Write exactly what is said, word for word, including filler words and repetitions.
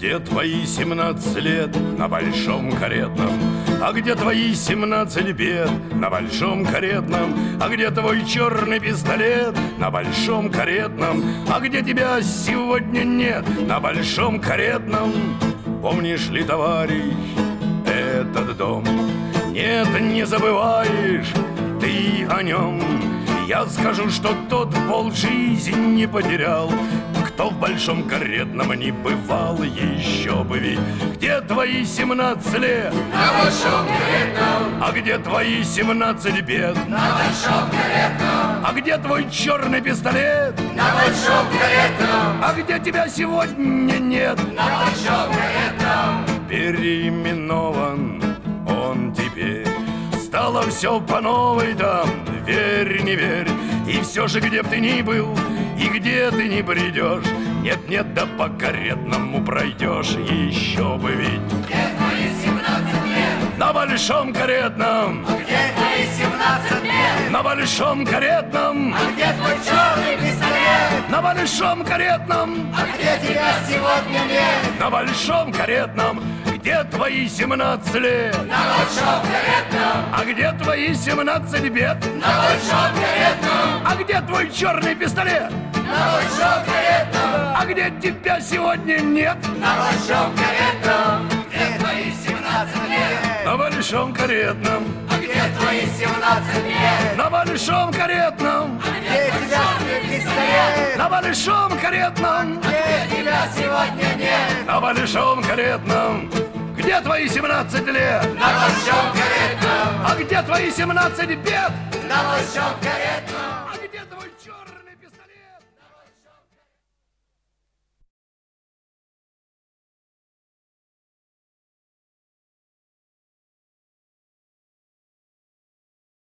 где твои семнадцать лет на большом каретном? А где твои семнадцать бед на большом каретном? А где твой черный пистолет на большом каретном? А где тебя сегодня нет на большом каретном? Помнишь ли, товарищ, этот дом? Нет, не забываешь ты о нем. Я скажу, что тот полжизни потерял, кто в большом каретном не бывал, еще бы ведь. Где твои семнадцать лет на большом каретном? А где твои семнадцать бед на большом каретном? А где твой черный пистолет на большом каретном? А где тебя сегодня нет на большом каретном? Переименован он теперь. Стало все по новой там, верь, не верь. И все же, где б ты ни был, и где ты не придешь, нет-нет, да по каретному пройдешь, еще бы ведь. Где твои семнадцать лет? На большом каретном. А где твои семнадцать лет? На большом каретном. А где твой черный пистолет? На большом каретном. А где тебя сегодня нет? На большом каретном. Где твои семнадцать лет? На большом каретном. А где твои семнадцать бед? На большом каретном. А где твой черный пистолет? На большом каретном. А где тебя сегодня нет? На большом каретном. Где твои семнадцать лет? На большом каретном. А где твои семнадцать лет? На большом каретном. Где тебя пистолет? На большом каретном. Где тебя сегодня нет? На большом каретном. Где твои семнадцать лет? На большом каретном. А где твои семнадцать бед? На большом каретном.